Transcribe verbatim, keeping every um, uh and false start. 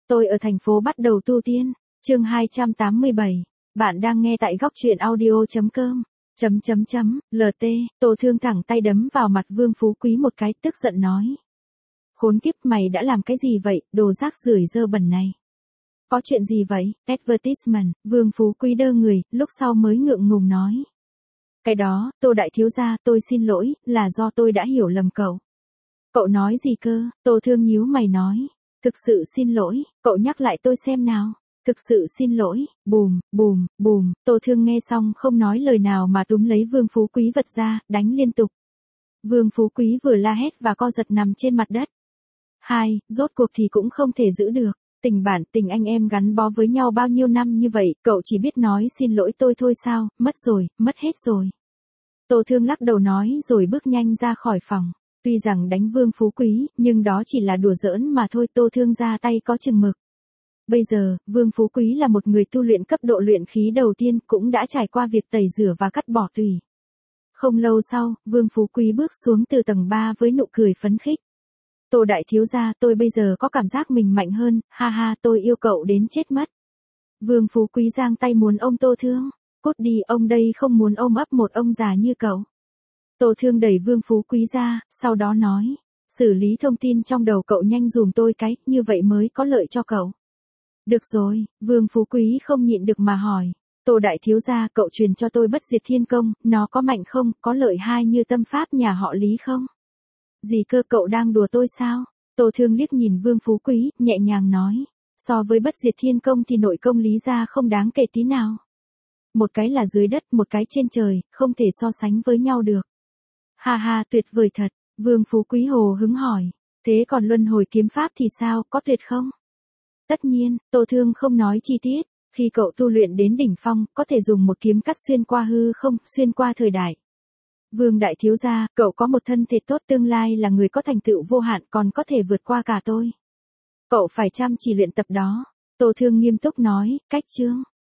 tôi ở thành phố bắt đầu tu tiên. Chương hai trăm tám mươi bảy. Bạn đang nghe tại góc truyện audio.com. Chấm chấm chấm, lờ tê, Tô Thương thẳng tay đấm vào mặt Vương Phú Quý một cái, tức giận nói. Khốn kiếp, mày đã làm cái gì vậy, đồ rác rưởi dơ bẩn này. Có chuyện gì vậy, advertisement, Vương Phú Quý đơ người, lúc sau mới ngượng ngùng nói. Cái đó, Tô đại thiếu gia, tôi xin lỗi, là do tôi đã hiểu lầm cậu. Cậu nói gì cơ, Tô Thương nhíu mày nói. Thực sự xin lỗi, cậu nhắc lại tôi xem nào. Thực sự xin lỗi, bùm, bùm, bùm, Tô Thương nghe xong không nói lời nào mà túm lấy Vương Phú Quý vật ra, đánh liên tục. Vương Phú Quý vừa la hét và co giật nằm trên mặt đất. Hai, rốt cuộc thì cũng không thể giữ được. Tình bản tình anh em gắn bó với nhau bao nhiêu năm như vậy, cậu chỉ biết nói xin lỗi tôi thôi sao, mất rồi, mất hết rồi. Tô Thương lắc đầu nói rồi bước nhanh ra khỏi phòng. Tuy rằng đánh Vương Phú Quý, nhưng đó chỉ là đùa giỡn mà thôi, Tô Thương ra tay có chừng mực. Bây giờ, Vương Phú Quý là một người tu luyện cấp độ luyện khí đầu tiên, cũng đã trải qua việc tẩy rửa và cắt bỏ tùy. Không lâu sau, Vương Phú Quý bước xuống từ tầng ba với nụ cười phấn khích. Tô đại thiếu gia, tôi bây giờ có cảm giác mình mạnh hơn, ha ha, tôi yêu cậu đến chết mất. Vương Phú Quý giang tay muốn ôm Tô Thương. Cút đi, ông đây không muốn ôm ấp một ông già như cậu. Tô Thương đẩy Vương Phú Quý ra, sau đó nói. Xử lý thông tin trong đầu cậu nhanh dùm tôi cái, như vậy mới có lợi cho cậu. Được rồi, Vương Phú Quý không nhịn được mà hỏi. Tô đại thiếu gia, cậu truyền cho tôi bất diệt thiên công, nó có mạnh không, có lợi hai như tâm pháp nhà họ Lý không? Gì cơ, cậu đang đùa tôi sao? Tô Thương liếc nhìn Vương Phú Quý, nhẹ nhàng nói. So với bất diệt thiên công thì nội công Lý gia không đáng kể tí nào. Một cái là dưới đất, một cái trên trời, không thể so sánh với nhau được. Ha ha, tuyệt vời thật. Vương Phú Quý hồ hứng hỏi. Thế còn luân hồi kiếm pháp thì sao, có tuyệt không? Tất nhiên, Tô Thương không nói chi tiết. Khi cậu tu luyện đến đỉnh phong, có thể dùng một kiếm cắt xuyên qua hư không, xuyên qua thời đại. Vương đại thiếu gia, cậu có một thân thể tốt, tương lai là người có thành tựu vô hạn, còn có thể vượt qua cả tôi. Cậu phải chăm chỉ luyện tập đó. Tô Thương nghiêm túc nói, cách chương.